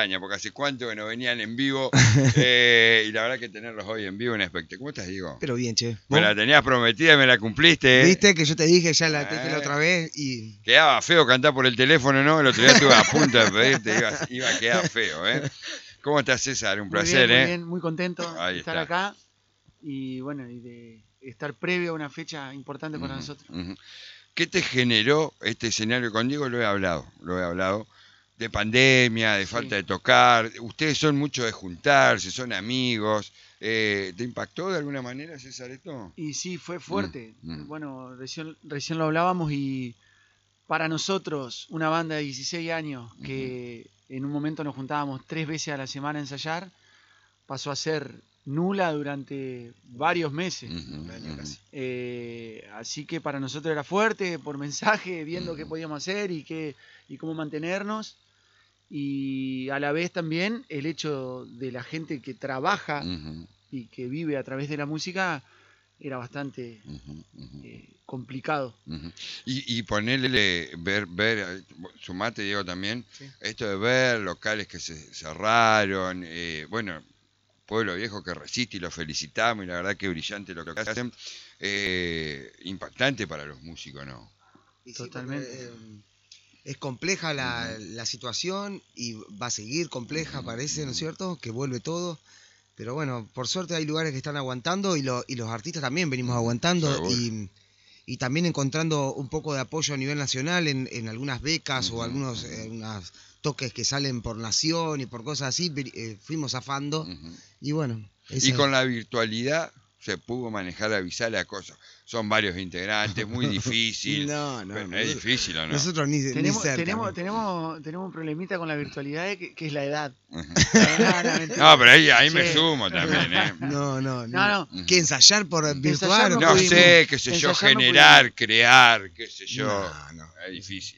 extraña, porque hace cuánto que no venían en vivo, y la verdad que tenerlos hoy en vivo es un espectáculo. ¿Cómo estás, Diego? Pero bien, che. Me la tenías prometida y me la cumpliste. ¿Viste que yo te dije, ya te dije la otra vez y... Quedaba feo cantar por el teléfono, ¿no? El otro día estuve a punto de pedirte, iba a quedar feo, ¿eh? ¿Cómo estás, César? Un placer, muy bien, muy contento de estar acá y bueno, y de estar previo a una fecha importante para nosotros. ¿Qué te generó este escenario? Con Diego lo he hablado, de pandemia, de falta de tocar. Ustedes son mucho de juntarse, son amigos. ¿Te impactó de alguna manera, César, esto? Y sí, fue fuerte. Bueno, recién lo hablábamos y para nosotros, una banda de 16 años que en un momento nos juntábamos 3 veces a la semana a ensayar, pasó a ser nula durante varios meses. Así que para nosotros era fuerte, por mensaje, viendo qué podíamos hacer y cómo mantenernos. Y a la vez también el hecho de la gente que trabaja y que vive a través de la música era bastante complicado. Y ponerle, ver, sumate, Diego, también, esto de ver locales que se cerraron, bueno, Pueblo Viejo que resiste y lo felicitamos, y la verdad que brillante lo que hacen, impactante para los músicos, ¿no? Totalmente. Es compleja la situación y va a seguir compleja, parece, ¿no es cierto? Que vuelve todo. Pero bueno, por suerte hay lugares que están aguantando y los artistas también venimos aguantando y también encontrando un poco de apoyo a nivel nacional en algunas becas o algunos toques que salen por nación y por cosas así, fuimos zafando y bueno. Y con la virtualidad se pudo manejar, avisar la cosa. Son varios integrantes, muy difícil. No, es difícil, ¿o no? Nosotros ni cerca. Tenemos un problemita con la virtualidad que es la edad. No, pero ahí me sumo también, ¿eh? No. ¿Qué ensayar por virtual? No sé, qué sé yo, generar, crear, qué sé yo. No. Es difícil.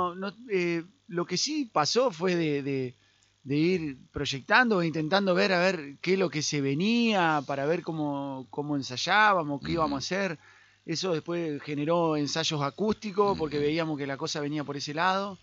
Lo que sí pasó fue de ir proyectando e intentando ver a ver qué es lo que se venía, para ver cómo ensayábamos, qué íbamos a hacer. Eso después generó ensayos acústicos porque veíamos que la cosa venía por ese lado.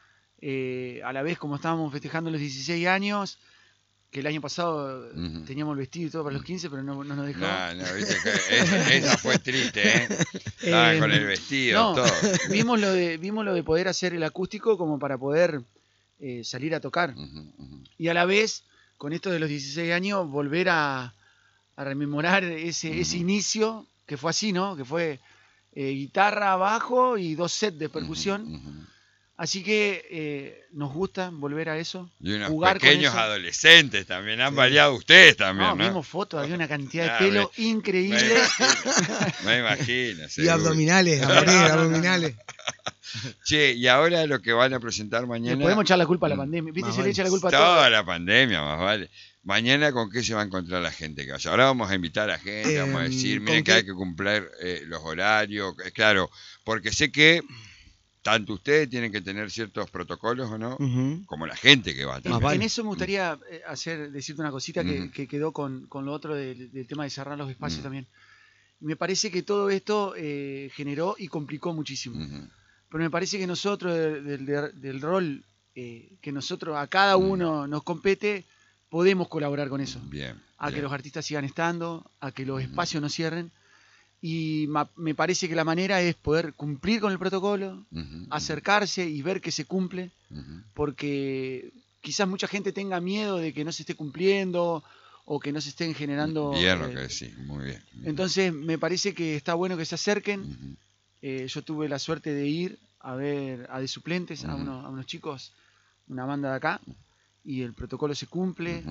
A la vez, como estábamos festejando los 16 años, que el año pasado teníamos el vestido y todo para los 15, pero no nos dejó. No, viste que esa fue triste, ¿eh? Estaba con el vestido, todo. Vimos lo de poder hacer el acústico como para poder salir a tocar. Y a la vez, con esto de los 16 años, volver a rememorar ese inicio, que fue así, ¿no? Que fue guitarra, bajo y 2 sets de percusión. Así que nos gusta volver a eso. Y unos jugar pequeños con eso. adolescentes también, han variado ustedes también, ¿no? Vimos fotos, había una cantidad de pelo increíble. Me imagino. Y abdominales, abdominales. Che, y ahora lo que van a presentar mañana... Le podemos echar la culpa a la pandemia. ¿Viste? Se le echa la culpa a todo. Toda la pandemia, más vale. Mañana, ¿con qué se va a encontrar la gente que vaya? Ahora vamos a invitar a gente, vamos a decir, miren que hay que cumplir los horarios. Claro, porque sé que tanto ustedes tienen que tener ciertos protocolos, ¿o no? Como la gente que va a tener. En eso me gustaría decirte una cosita que quedó con lo otro del tema de cerrar los espacios también. Me parece que todo esto generó y complicó muchísimo. Pero me parece que nosotros, del rol que nosotros a cada uno nos compete, podemos colaborar con eso. Que los artistas sigan estando, a que los espacios no cierren. Y me parece que la manera es poder cumplir con el protocolo, acercarse y ver que se cumple, porque quizás mucha gente tenga miedo de que no se esté cumpliendo o que no se estén generando... muy bien. Entonces me parece que está bueno que se acerquen. Yo tuve la suerte de ir a ver a De Suplentes, a unos chicos, una banda de acá, y el protocolo se cumple.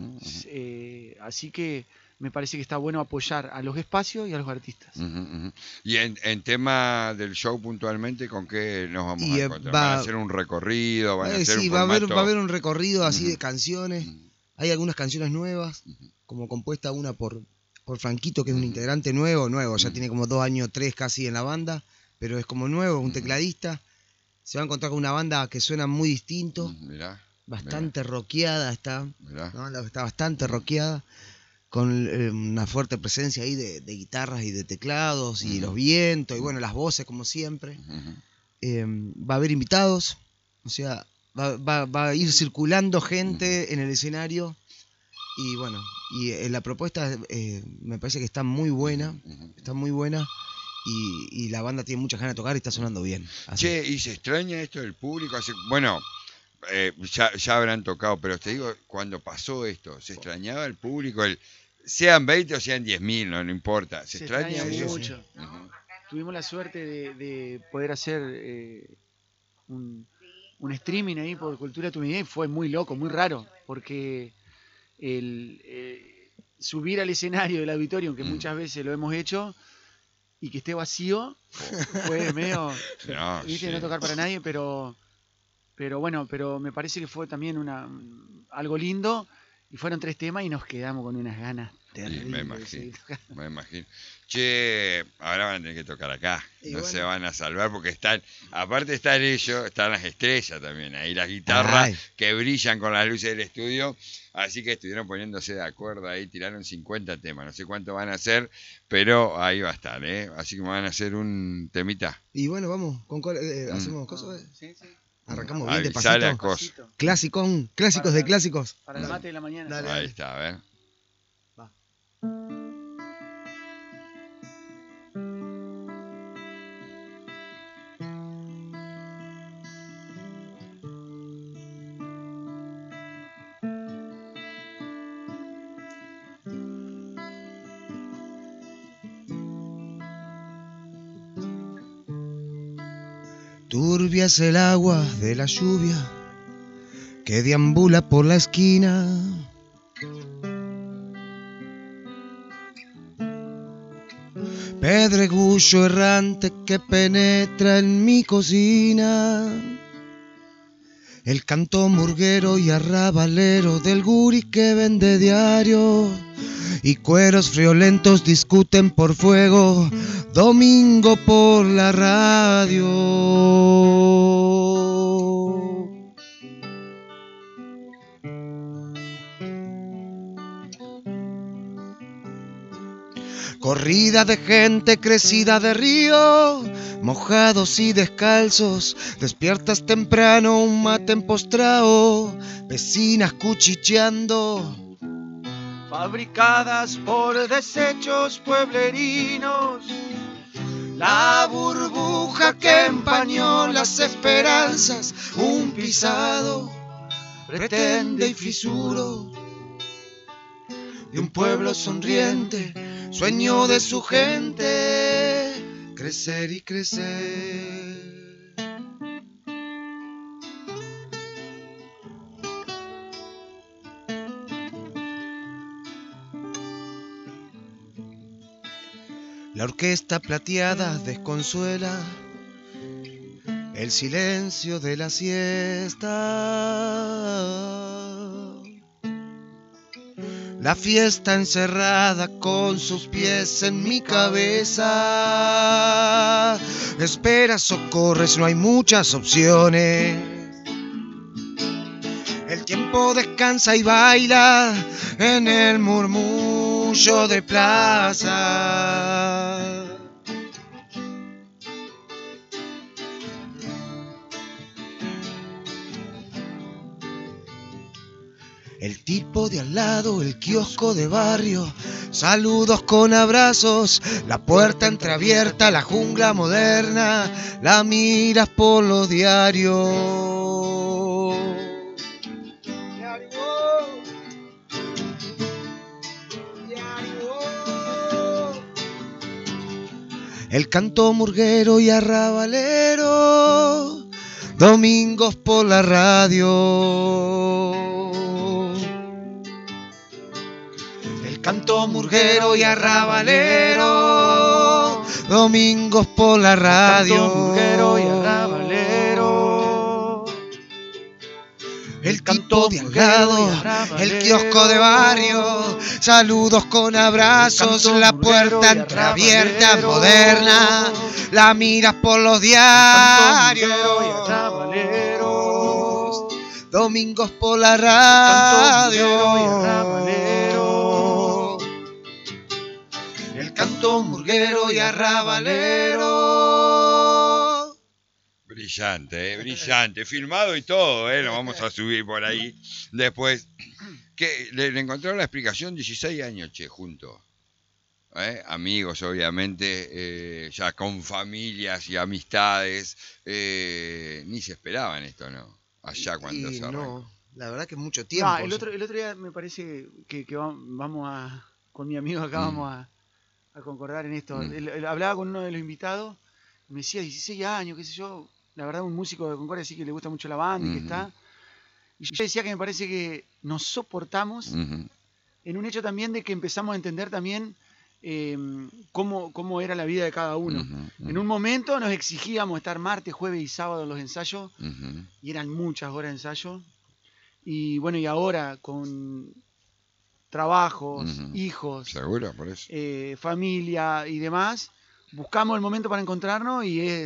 Así que me parece que está bueno apoyar a los espacios y a los artistas. Y en tema del show puntualmente, ¿con qué nos vamos a encontrar? ¿Van a hacer un recorrido? ¿Van a hacer un formato? Va a haber un recorrido así de canciones. Hay algunas canciones nuevas, como compuesta una por Franquito, que es un integrante nuevo, ya tiene como 2 años, 3 casi en la banda, pero es como nuevo, un tecladista. Se va a encontrar con una banda que suena muy distinto, bastante rockeada está, ¿no? Está bastante rockeada, con una fuerte presencia ahí de guitarras y de teclados y los vientos y bueno, las voces como siempre. Va a haber invitados, o sea, va a ir circulando gente en el escenario. Y bueno, y la propuesta me parece que está muy buena. Está muy buena. Y la banda tiene muchas ganas de tocar y está sonando bien. Así. Che, ¿y se extraña esto del público? Bueno, ya habrán tocado, pero te digo, cuando pasó esto, ¿se extrañaba el público? Sean 20 o sean 10.000, no importa. ¿Se extraña eso? Mucho. Tuvimos la suerte de poder hacer un streaming ahí por Cultura Tu Vida y fue muy loco, muy raro, porque subir al escenario del auditorio, que muchas veces lo hemos hecho, y que esté vacío, fue medio, no tocar para nadie, pero bueno, pero me parece que fue también algo lindo, y fueron 3 temas y nos quedamos con unas ganas terribles. Me imagino. Che, ahora van a tener que tocar acá, se van a salvar porque aparte están ellos, están las estrellas también, ahí las guitarras que brillan con las luces del estudio, así que estuvieron poniéndose de acuerdo ahí, tiraron 50 temas, no sé cuánto van a hacer, pero ahí va a estar, así que van a hacer un temita. Y bueno, vamos, hacemos cosas. Sí. Arrancamos bien de pasito. Clásicos de clásicos. Para el mate de la mañana. Dale. Ahí está, a ver. Va. Turbia es el agua de la lluvia que deambula por la esquina. Pedregullo errante que penetra en mi cocina. El canto murguero y arrabalero del guri que vende diario. Y cueros friolentos discuten por fuego, domingo por la radio. Corrida de gente crecida de río, mojados y descalzos, despiertas temprano, un mate empostrao, vecinas cuchicheando. Fabricadas por desechos pueblerinos, la burbuja que empañó las esperanzas, un pisado pretende y fisuro de un pueblo sonriente, sueño de su gente, crecer y crecer. La orquesta plateada desconsuela el silencio de la siesta. La fiesta encerrada con sus pies en mi cabeza. Espera, socorres, no hay muchas opciones. El tiempo descansa y baila en el murmullo de plaza. El tipo de al lado, el kiosco de barrio, saludos con abrazos, la puerta entreabierta, la jungla moderna, la miras por los diarios. El canto murguero y arrabalero, domingos por la radio. El canto murguero y arrabalero, domingos por la radio. El canto murguero y arrabalero. El canto de al lado, el kiosco de barrio, saludos con abrazos, la puerta entreabierta, moderna, la miras por los diarios, domingos por la radio. El canto murguero y arrabalero. brillante, brillante. Filmado y todo, lo vamos a subir por ahí. Después, que le encontraron la explicación, 16 años, che, juntos. Amigos, obviamente, ya con familias y amistades. Ni se esperaban esto, ¿no? Allá cuando se arrancó. No, la verdad que es mucho tiempo. El otro día me parece que vamos a, con mi amigo acá vamos a concordar en esto. Él hablaba con uno de los invitados, me decía 16 años, qué sé yo, la verdad un músico de Concordia sí que le gusta mucho la banda y que está. Y yo decía que me parece que nos soportamos en un hecho también de que empezamos a entender también cómo era la vida de cada uno. En un momento nos exigíamos estar martes, jueves y sábado en los ensayos y eran muchas horas de ensayo. Y bueno, y ahora con trabajos, hijos, seguro, por eso. Familia y demás, buscamos el momento para encontrarnos y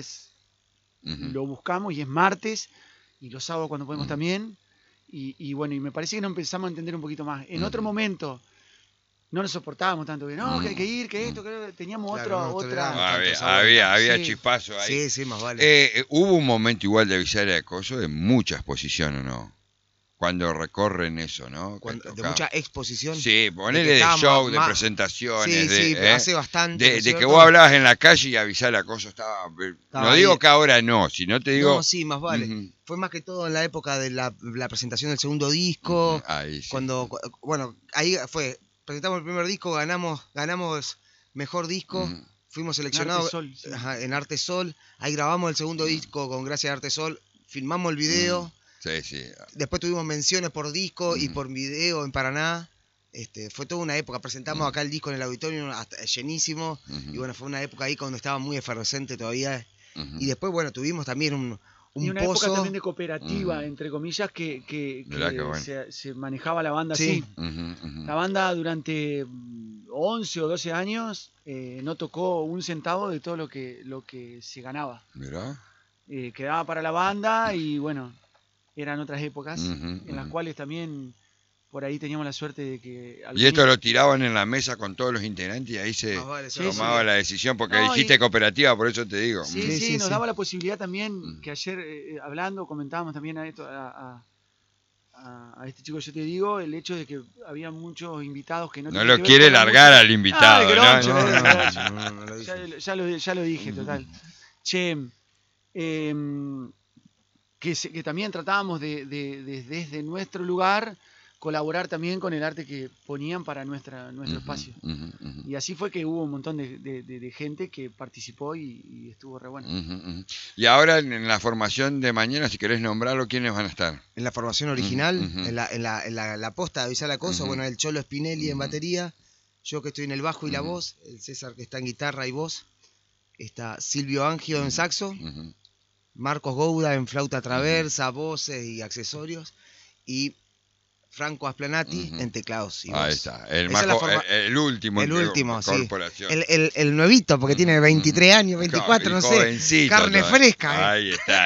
lo buscamos y es martes y los sábados cuando podemos también. Y bueno, y me parece que nos empezamos a entender un poquito más. En otro momento no nos soportábamos tanto, que no, que hay que ir, que esto, que teníamos otra. Había chispazo ahí. Sí, más vale. Hubo un momento igual de Visalia de Coso de mucha exposición, ¿o no? Cuando recorren eso, ¿no? De mucha exposición. Sí, ponele de show, de presentaciones. Sí, hace bastante. De que vos hablabas en la calle y avisar la cosa estaba no digo que ahora no, si no te digo... No, sí, más vale. Fue más que todo en la época de la presentación del segundo disco. Ahí sí. Cuando, bueno, ahí fue, presentamos el primer disco, ganamos mejor disco. Fuimos seleccionados en Arte Sol. Ahí grabamos el segundo disco con Gracias a Arte Sol. Filmamos el video. Sí. Después tuvimos menciones por disco y por video en Paraná. Fue toda una época. Presentamos acá el disco en el auditorio llenísimo. Y bueno, fue una época ahí cuando estaba muy efervescente todavía. Y después, bueno, tuvimos también un una pozo. Época también de cooperativa, entre comillas, que bueno. se manejaba la banda así. La banda durante 11 o 12 años no tocó un centavo de todo lo que se ganaba. Mirá. Quedaba para la banda y bueno, eran otras épocas en las cuales también por ahí teníamos la suerte de que... Y esto lo tiraban en la mesa con todos los integrantes y ahí se tomaba la decisión, porque dijiste cooperativa, por eso te digo. Sí, nos daba la posibilidad también, que ayer hablando, comentábamos también a esto, a este chico, yo te digo, el hecho de que había muchos invitados que no... No lo quiere largar al invitado. Ya lo dije, total. Che... que también tratábamos de desde nuestro lugar colaborar también con el arte que ponían para nuestro espacio. Y así fue que hubo un montón de gente que participó y estuvo re bueno. Y ahora en la formación de mañana, si querés nombrarlo, ¿quiénes van a estar? En la formación original, en la posta de Avisar Acoso, bueno, el Cholo Spinelli en batería, yo que estoy en el bajo y la voz, el César que está en guitarra y voz, está Silvio Angio en saxo, Marcos Gouda en flauta traversa, voces y accesorios, y Franco Asplanati en teclados y voz. Ahí está, el último incorporación. Sí. El nuevito, porque tiene 23 años, 24, no sé, carne fresca. Ahí está,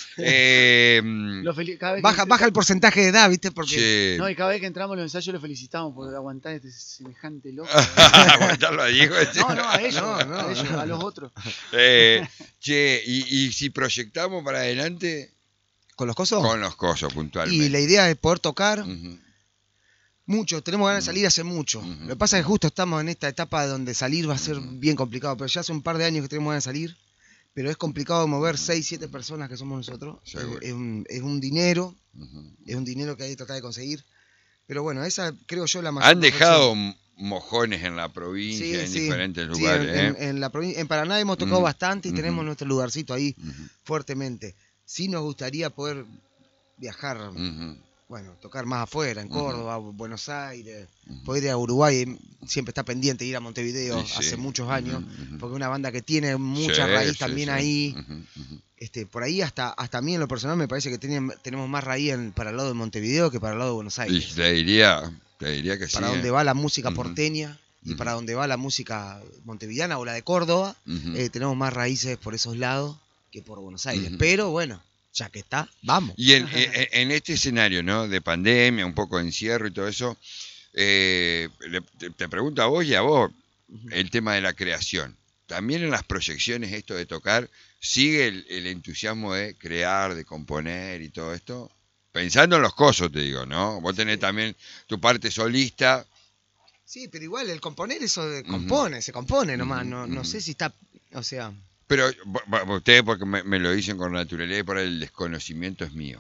baja el porcentaje de edad, ¿viste? Porque... No, y cada vez que entramos en los ensayos lo felicitamos por aguantar este semejante loco. Aguantarlo a Diego. No, a ellos, a los otros. Che, y si proyectamos para adelante... ¿Con los cosos? Con los cosos, puntualmente. Y la idea es poder tocar mucho. Tenemos ganas de salir hace mucho. Lo que pasa es que justo estamos en esta etapa donde salir va a ser bien complicado. Pero ya hace un par de años que tenemos ganas de salir. Pero es complicado mover 6, 7 personas que somos nosotros. Es un dinero. Es un dinero que hay que tratar de conseguir. Pero bueno, esa creo yo la más... Han dejado mojones en la provincia, en diferentes lugares. En Paraná hemos tocado bastante y tenemos nuestro lugarcito ahí fuertemente. Sí nos gustaría poder viajar, bueno, tocar más afuera, en Córdoba, Buenos Aires, poder ir a Uruguay, siempre está pendiente ir a Montevideo hace muchos años, porque es una banda que tiene mucha raíz también ahí. Por ahí hasta a mí en lo personal me parece que tenemos más raíz para el lado de Montevideo que para el lado de Buenos Aires. Y te diría que sí. Para donde va la música porteña y para donde va la música montevideana o la de Córdoba, tenemos más raíces por esos lados que por Buenos Aires, pero bueno, ya que está, vamos. Y en este escenario, ¿no? De pandemia, un poco de encierro y todo eso, te pregunto a vos y a vos el tema de la creación. También en las proyecciones esto de tocar sigue el entusiasmo de crear, de componer y todo esto. Pensando en los cosos, te digo, ¿no? Vos tenés también tu parte solista. Sí, pero igual el componer eso se compone nomás, no sé si está, o sea... Pero ustedes porque me lo dicen con naturalidad y por el desconocimiento es mío.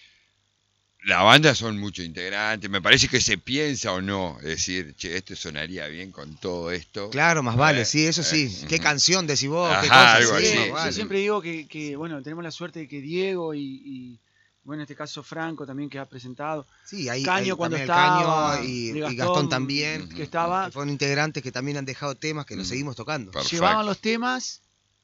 La banda son muchos integrantes, me parece que se piensa o no, es decir, che, esto sonaría bien con todo esto. Claro, más vale, sí, eso sí. ¿Qué canción decís vos? ¿Qué Ajá, cosa? algo Sí, así. más Yo vale. siempre digo que, bueno, tenemos la suerte de que Diego y bueno, en este caso Franco también que ha presentado. Sí, ahí Caño cuando también el estaba, Caño y de Gastón también, que estaba, que fueron integrantes que también han dejado temas que los seguimos tocando. Perfecto. llevaban los temas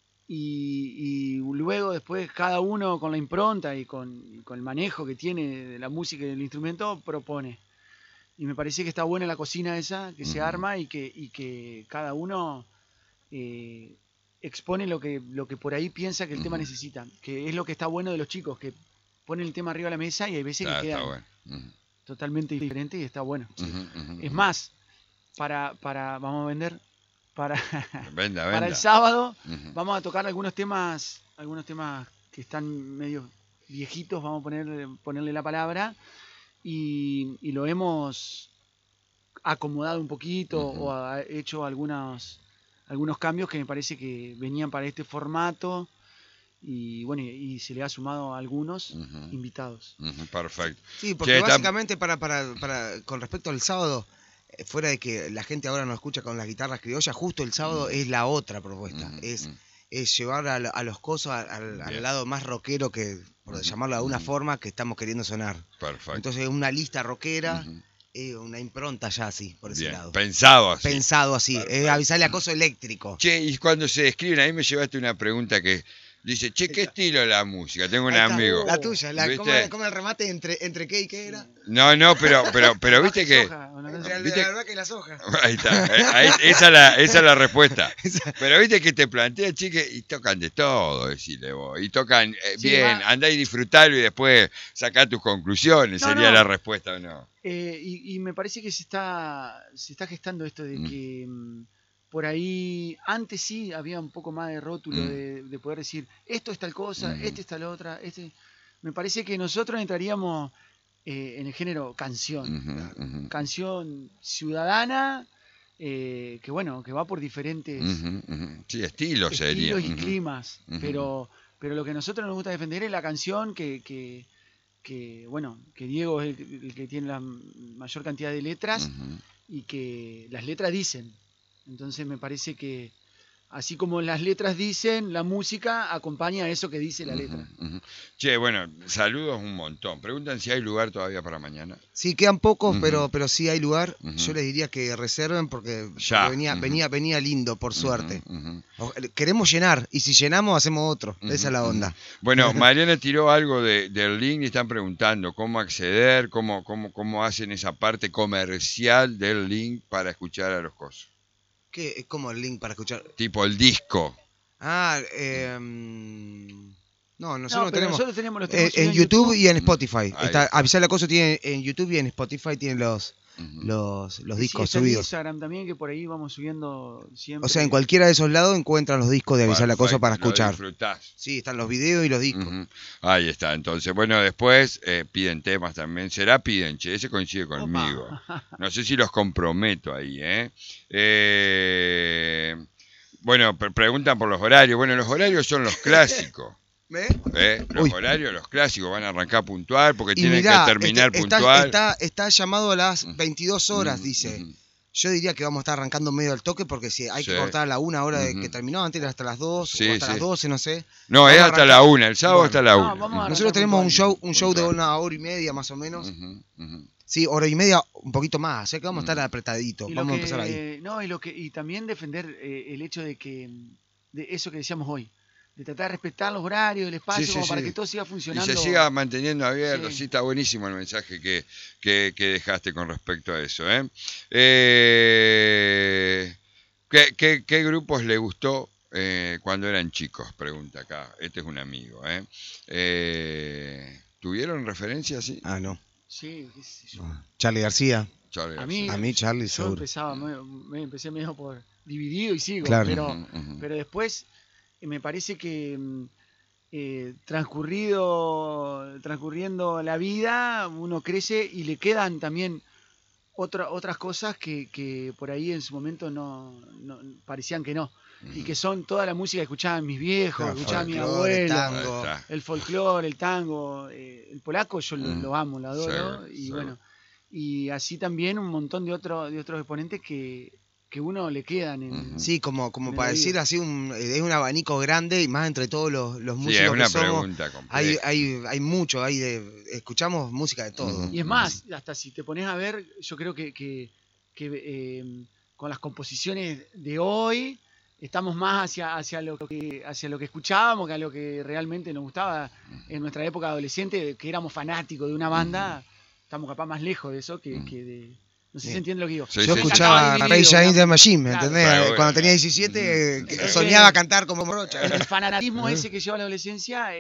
y luego después cada uno con la impronta y con el manejo que tiene de la música y del instrumento propone. Y me parece que está buena la cocina esa que se arma y que cada uno expone lo que por ahí piensa que el tema necesita, que es lo que está bueno de los chicos, que ponen el tema arriba de la mesa y hay veces que quedan bueno. totalmente diferentes y está bueno. Es más, vamos a vender, Venda. para el sábado vamos a tocar algunos temas que están medio viejitos, vamos a ponerle la palabra, y lo hemos acomodado un poquito o ha hecho algunos cambios que me parece que venían para este formato y bueno, y se le ha sumado a algunos invitados. Perfecto. Sí, porque Che, básicamente con respecto al sábado, fuera de que la gente ahora nos escucha con las guitarras criollas, justo el sábado es la otra propuesta, es llevar a los cosos al lado más rockero que, por llamarlo de alguna forma, que estamos queriendo sonar. Perfecto. Entonces una lista rockera, una impronta ya así, por ese lado. Pensado así. Pensado así, avisarle a coso eléctrico. Che, y cuando se describen, ahí me llevaste una pregunta que dice, che, ¿qué estilo es la música? Tengo un amigo. La tuya, ¿Viste? ¿cómo el remate entre qué y qué era? No, pero viste que... ¿Viste? La verdad que las hojas. Ahí está, esa es la respuesta. Pero viste que te plantea, chique, y tocan de todo, decirle vos. Y tocan bien, andá y disfrutalo y después sacá tus conclusiones, sería la respuesta o no. Y me parece que se está gestando esto de que por ahí, antes sí había un poco más de rótulo de poder decir, esto es tal cosa, este es tal otra. Me parece que nosotros entraríamos en el género canción. Canción ciudadana, que bueno, que va por diferentes Sí, estilos sería. y climas. Pero lo que a nosotros nos gusta defender es la canción que bueno, que Diego es el que tiene la mayor cantidad de letras y que las letras dicen. Entonces me parece que así como las letras dicen, la música acompaña a eso que dice la letra. Che, bueno, saludos un montón. Preguntan si hay lugar todavía para mañana. Sí, quedan pocos, pero sí hay lugar. Yo les diría que reserven porque venía lindo, por suerte. Queremos llenar, y si llenamos hacemos otro. Esa es la onda. Bueno, Mariana tiró algo del link y están preguntando cómo acceder, cómo hacen esa parte comercial del link para escuchar a los cosos. ¿Qué? ¿Cómo el link para escuchar? Tipo el disco. No, nosotros tenemos los temas en YouTube y en Spotify. Está. Avisar la cosa tiene en YouTube y en Spotify tienen los discos está en subidos. Instagram también, que por ahí vamos subiendo siempre. O sea, en cualquiera de esos lados encuentran los discos de Avisar la cosa para escuchar. Lo disfrutás. Sí, están los videos y los discos. Ahí está. Entonces, bueno, después piden temas también. Piden, che, ese coincide conmigo. No sé si los comprometo ahí, Bueno, preguntan por los horarios. Bueno, los horarios son los clásicos. Los horarios, los clásicos, van a arrancar puntual porque tienen que terminar puntual. Está llamado a las 22 horas, dice. Yo diría que vamos a estar arrancando medio al toque porque si hay que cortar a la 1 hora de que terminó, antes era hasta las 2 o hasta las 12, no sé. No, es hasta la 1, el sábado hasta la 1. Nosotros tenemos un show de 1 hora y media más o menos. Sí, hora y media, un poquito más, o sea que vamos a estar apretaditos, vamos a empezar ahí. No, y también defender el hecho de eso que decíamos hoy, de tratar de respetar los horarios, el espacio, para que todo siga funcionando. Y se siga manteniendo abierto, sí, está buenísimo el mensaje que dejaste con respecto a eso. ¿Qué grupos le gustó cuando eran chicos? Pregunta acá, este es un amigo. ¿Tuvieron referencias así? No. Sí, qué sé yo. Charly García. A mí Charly, seguro. Yo empecé medio por dividido y sigo, claro. pero después me parece que transcurriendo la vida, uno crece y le quedan también otras cosas que por ahí en su momento no parecían que no. Y que son toda la música que escuchaban mis viejos, Claro, escuchaba mi folclore, abuelo, tango. el folclore, el tango, el polaco yo lo amo, lo adoro. Seguro, Y seguro. bueno, y así también un montón de otros exponentes que uno le quedan en, Sí, como en para la decir vida. así, es un abanico grande y más entre todos los Sí, es músicos una que somos. pregunta compleja. Hay mucho, escuchamos música de todo. Ujú. Y es más, hasta si te pones a ver, yo creo que con las composiciones de hoy estamos más hacia lo que escuchábamos que a lo que realmente nos gustaba en nuestra época adolescente, que éramos fanáticos de una banda. Estamos capaz más lejos de eso que de... No sé si se entiende lo que digo. Sí, Yo sí, escuchaba sí. Rage Against the Machine, ¿me Claro. entendés? Claro, Cuando bueno. tenía 17 Entonces, soñaba cantar como Morocha. En el fanatismo ese que lleva la adolescencia,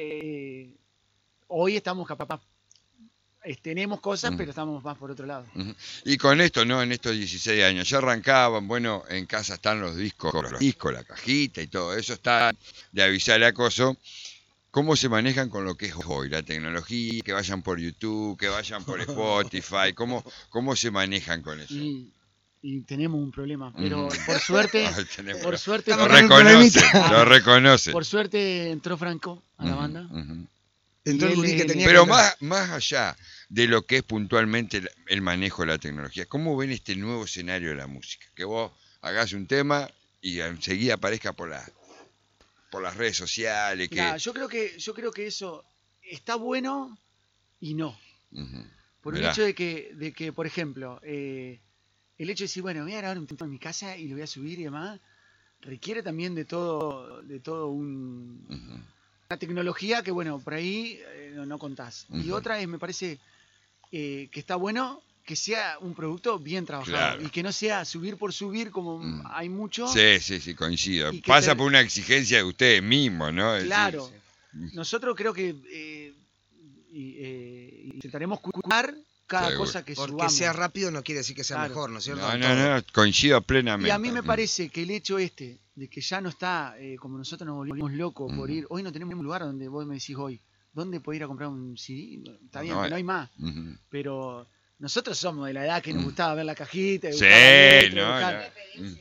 hoy estamos capaz... tenemos cosas, pero estamos más por otro lado. Ujú. Y con esto, ¿no? En estos 16 años, ya arrancaban, bueno, en casa están los discos, la cajita y todo eso está de avisar el acoso. ¿Cómo se manejan con lo que es hoy? La tecnología, que vayan por YouTube, que vayan por Spotify, ¿cómo se manejan con eso? Y tenemos un problema, pero por suerte, por suerte, Lo Estamos con un reconoce, problemita. lo reconoce. por suerte entró Franco a la banda. Ujú. Entró el Y gurí que él- tenía Pero que entrar. más allá de lo que es puntualmente el manejo de la tecnología, ¿cómo ven este nuevo escenario de la música? Que vos hagas un tema y enseguida aparezca por las redes sociales. Que... Mirá, yo creo que eso está bueno y no. Ujú. Por un Mirá. hecho de que, por ejemplo, el hecho de decir, bueno, voy a grabar un tema en mi casa y lo voy a subir y demás, requiere también de todo Ujú. una tecnología que, bueno, por ahí no contás. Y Ujú. otra es, me parece, que está bueno que sea un producto bien trabajado. Claro. Y que no sea subir por subir como hay mucho. Sí, coincido. Y que Pasa te- por una exigencia de ustedes mismos, ¿no? Es Claro. decir, Nosotros creo que intentaremos cuidar cada Seguro. cosa que Porque subamos. sea rápido no quiere decir que sea Claro. mejor, ¿no es cierto? No, En no, todo. no, coincido plenamente. Y a mí me parece que el hecho de que ya no está, como nosotros nos volvimos locos por ir, hoy no tenemos un lugar donde vos me decís hoy, ¿dónde puedo ir a comprar un CD? Está bien, No, que no hay más, Ujú. pero nosotros somos de la edad que nos gustaba ver la cajita, y Sí, buscar la letra, no, buscar- no.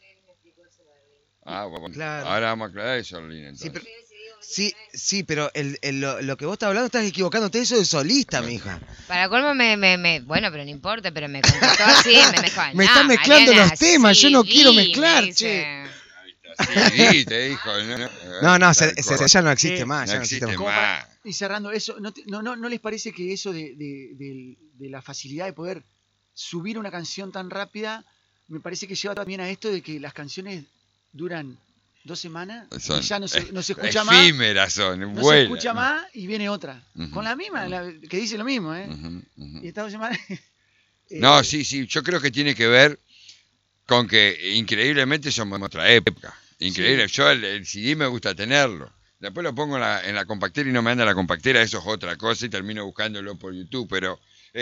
Ah, bueno, Claro. ahora vamos a aclarar eso, Lina. Sí, entonces. pero, sí, pero lo que vos estás hablando, estás equivocándote, eso de solista, mija. Para colmo bueno, pero no importa, pero me contestó así, me dijo, Me no, están mezclando Mariana, los temas, yo no sí, quiero me mezclar, dice. che. Sí, te dijo, ¿no? No, Tal ese cual. ya no existe Sí, más, no ya no existe existe más. Como más. y cerrando eso, ¿no les parece que eso de la facilidad de poder subir una canción tan rápida, me parece que lleva también a esto de que las canciones duran 2 semanas Son y ya no se escucha más? efímeras son, No se vuelan. escucha más y viene otra. Ujú. Con la misma, que dice lo mismo, ¿eh? Ujú, ujú. Y estas 2 semanas... No, sí, yo creo que tiene que ver con que increíblemente somos de otra época. Increíble, yo el CD me gusta tenerlo. Después lo pongo en la compactera y no me anda la compactera, eso es otra cosa y termino buscándolo por YouTube, pero...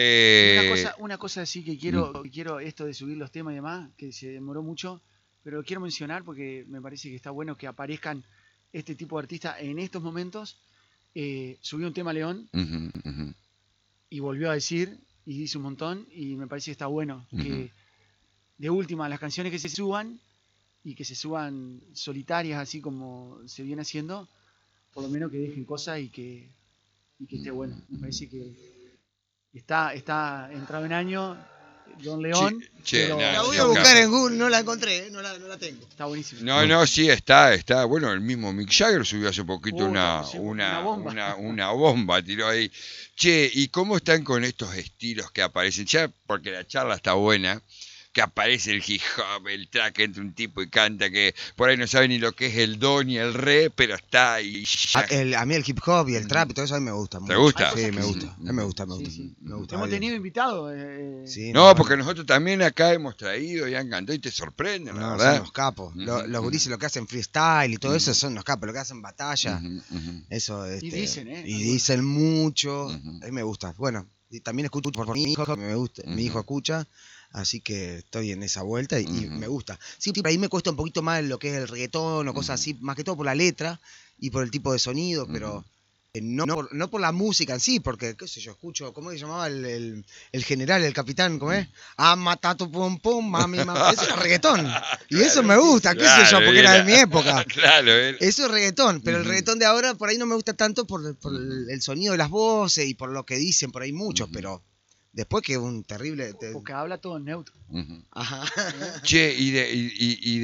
Una cosa sí que quiero esto de subir los temas y demás, que se demoró mucho, pero lo quiero mencionar porque me parece que está bueno que aparezcan este tipo de artistas en estos momentos. Subió un tema León Ujú, ujú. y volvió a decir y dice un montón y me parece que está bueno que de última las canciones que se suban y que se suban solitarias así como se viene haciendo, por lo menos que dejen cosas y que esté bueno. Me parece que está entrado en año Don León, Che, pero nada, La voy sí, a buscar claro. en Google, no la encontré, no la tengo. está buenísimo. No, sí, está. Bueno, el mismo Mick Jagger subió hace poquito una bomba. una bomba, tiró ahí. Che, ¿y cómo están con estos estilos que aparecen? Ya, porque la charla está buena, que aparece el hip hop, el track, entra un tipo y canta que por ahí no sabe ni lo que es el do ni el re, pero está ahí. A mí el hip hop y el trap y todo eso a mí me gusta. ¿Te mucho. gusta? Sí, Hay me cosas gusta. que A mí me gusta. Sí. Me gusta. Hemos vale. tenido invitados. Sí, No, bueno. porque nosotros también acá hemos traído y han cantado y te sorprenden, la No, son verdad. los capos. Ujú, Los ujú. gurises lo que hacen freestyle y todo eso son los capos, lo que hacen batalla. Ujú, ujú. Eso, Y dicen, ¿eh? Y dicen mucho. Ujú. A mí me gusta. Bueno, Y también escucho por mi hijo, que me gusta, mi hijo escucha, así que estoy en esa vuelta y me gusta. Sí, por ahí me cuesta un poquito más lo que es el reggaetón o cosas así, más que todo por la letra y por el tipo de sonido, pero no por la música en sí, porque, qué sé yo, escucho, ¿cómo se llamaba el general, el capitán, cómo es? Ah, matato pum pum, mami, mami. Eso era reggaetón. Y eso me gusta, qué sé yo, porque era de mi época. Claro, eso es reggaetón, pero el reggaetón de ahora por ahí no me gusta tanto por el sonido de las voces y por lo que dicen por ahí muchos, pero después que un terrible... Porque habla todo en neutro. Ajá. Che, y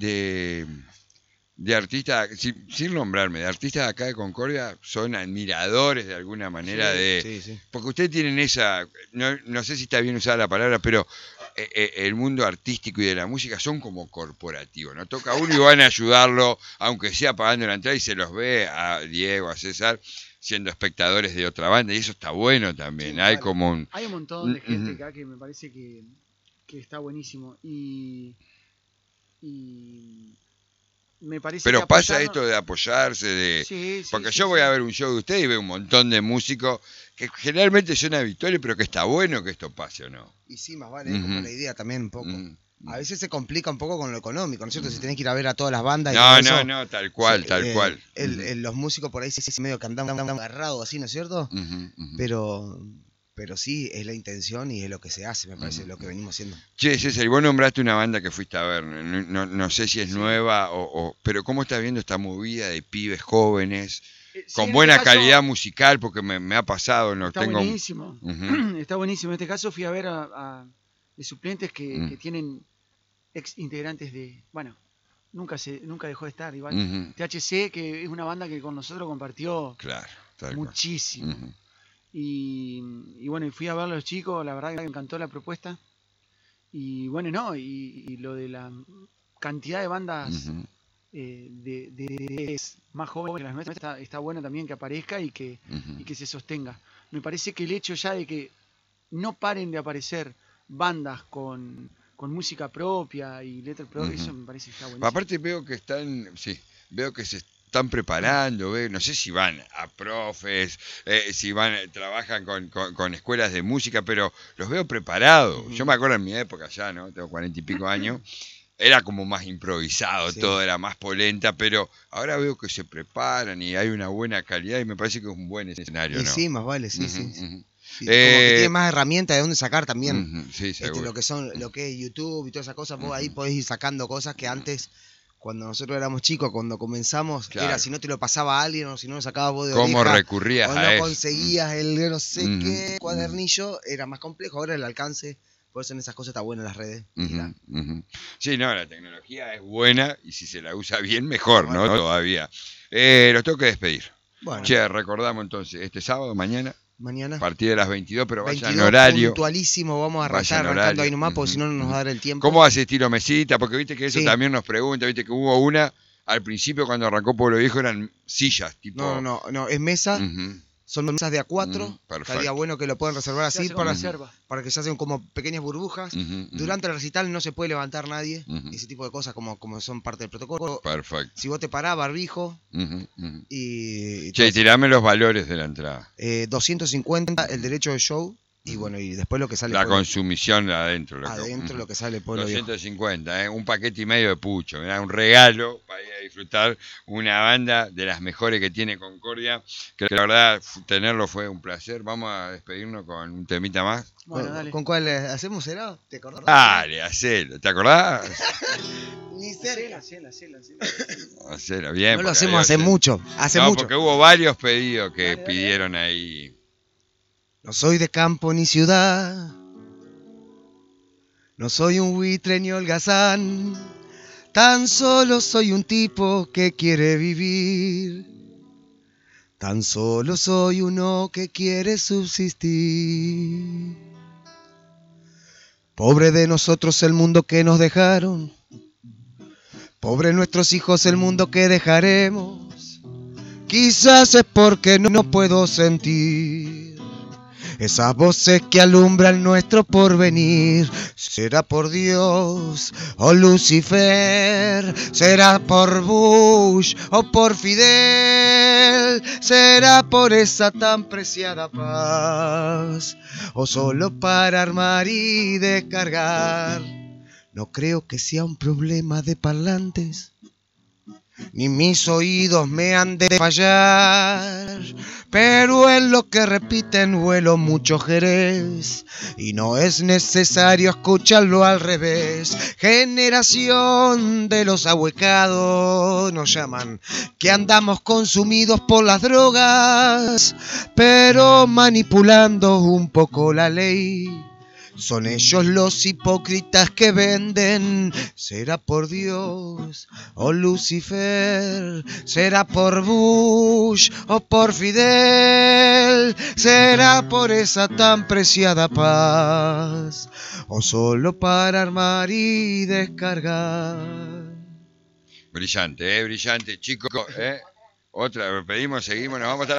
de artistas, sin nombrarme, de artistas de acá de Concordia, son admiradores de alguna manera Sí. porque ustedes tienen esa, no sé si está bien usada la palabra, pero el mundo artístico y de la música son como corporativos, ¿no? Toca uno y van a ayudarlo, aunque sea pagando la entrada, y se los ve a Diego, a César, siendo espectadores de otra banda, y eso está bueno también. Sí, Hay vale. como un... Hay un montón de gente acá que me parece que está buenísimo. Y me parece Pero que pasa esto de apoyarse, porque yo voy a ver un show de ustedes y veo un montón de músicos que generalmente son habituales, pero que está bueno que esto pase, ¿o no? Y sí, más vale, es como la idea también un poco. A veces se complica un poco con lo económico, ¿no es cierto? Si tenés que ir a ver a todas las bandas y todo eso. No, tal cual, tal cual. Los músicos por ahí sí medio que andan agarrados así, ¿no es cierto? Pero sí, es la intención y es lo que se hace, me parece, lo que venimos haciendo. Che, César, y vos nombraste una banda que fuiste a ver, no sé si es nueva, pero ¿cómo estás viendo esta movida de pibes jóvenes, con buena calidad musical? Porque me ha pasado, buenísimo, está buenísimo. En este caso fui a ver de suplentes que tienen ex integrantes de, bueno, nunca dejó de estar, igual. THC, que es una banda que con nosotros compartió muchísimo. Y bueno, y fui a ver a los chicos, la verdad que me encantó la propuesta. Y bueno, y lo de la cantidad de bandas de más jóvenes que las nuestras está bueno también que aparezca y que se sostenga. Me parece que el hecho ya de que no paren de aparecer bandas con música propia y letras propias, eso me parece que está buenísimo. Aparte veo que se están preparando, no sé si van a profes, si trabajan con escuelas de música, pero los veo preparados. Yo me acuerdo en mi época ya, ¿no? Tengo 40 y pico años, era como más improvisado, todo era más polenta, pero ahora veo que se preparan y hay una buena calidad y me parece que es un buen escenario, ¿no? Sí, más vale, sí. Como que tiene más herramientas de dónde sacar también. Lo que es YouTube y todas esas cosas, vos ahí podés ir sacando cosas que antes, cuando nosotros éramos chicos, cuando comenzamos, era si no te lo pasaba a alguien o si no lo sacabas vos de ¿Cómo oreja, recurrías o a no eso? conseguías el no sé qué cuadernillo, era más complejo. Ahora el alcance, por eso en esas cosas está bueno en las redes. Sí, no, la tecnología es buena y si se la usa bien, mejor, ¿no? Todavía. Los tengo que despedir. Bueno. Che, recordamos entonces, este sábado, mañana, a partir de las 22, pero 22, vayan horario. Puntualísimo, vamos a arrancando ahí nomás, porque si no nos va a dar el tiempo. ¿Cómo hace estilo mesita? Porque viste que eso también nos pregunta, viste que hubo una, al principio cuando arrancó Pueblo Viejo eran sillas, tipo... No, es mesa. Son mesas de A4, estaría bueno que lo puedan reservar así para que se hacen como pequeñas burbujas. Durante el recital no se puede levantar nadie, ese tipo de cosas como son parte del protocolo. Perfecto. Si vos te parás, barbijo. Che, tirame los valores de la entrada. 250 el derecho de show. Y bueno, y después lo que sale... La consumición de adentro. Lo que sale Pueblo 250, Viejo. Un paquete y medio de pucho. Mirá, un regalo para ir a disfrutar una banda de las mejores que tiene Concordia. Que la verdad, tenerlo fue un placer. Vamos a despedirnos con un temita más. Bueno, dale. ¿Con cuál hacemos? ¿Será? ¿Te acordás? Dale, hacelo. ¿Te acordás? Ni cerca. Hacelo, bien. No lo hacemos hace mucho. Porque hubo varios pedidos que pidieron ahí. No soy de campo ni ciudad, no soy un buitre ni holgazán, tan solo soy un tipo que quiere vivir, tan solo soy uno que quiere subsistir. Pobre de nosotros el mundo que nos dejaron, pobre nuestros hijos el mundo que dejaremos, quizás es porque no puedo sentir esas voces que alumbran nuestro porvenir. Será por Dios o Lucifer, será por Bush o por Fidel, será por esa tan preciada paz, o solo para armar y descargar. No creo que sea un problema de parlantes, ni mis oídos me han de fallar, pero en lo que repiten huelo mucho Jerez, y no es necesario escucharlo al revés. Generación de los ahuecados nos llaman, que andamos consumidos por las drogas, pero manipulando un poco la ley. Son ellos los hipócritas que venden. Será por Dios o Lucifer, será por Bush o por Fidel, será por esa tan preciada paz, o solo para armar y descargar. Brillante, brillante, chicos. Otra, pedimos, seguimos, nos vamos a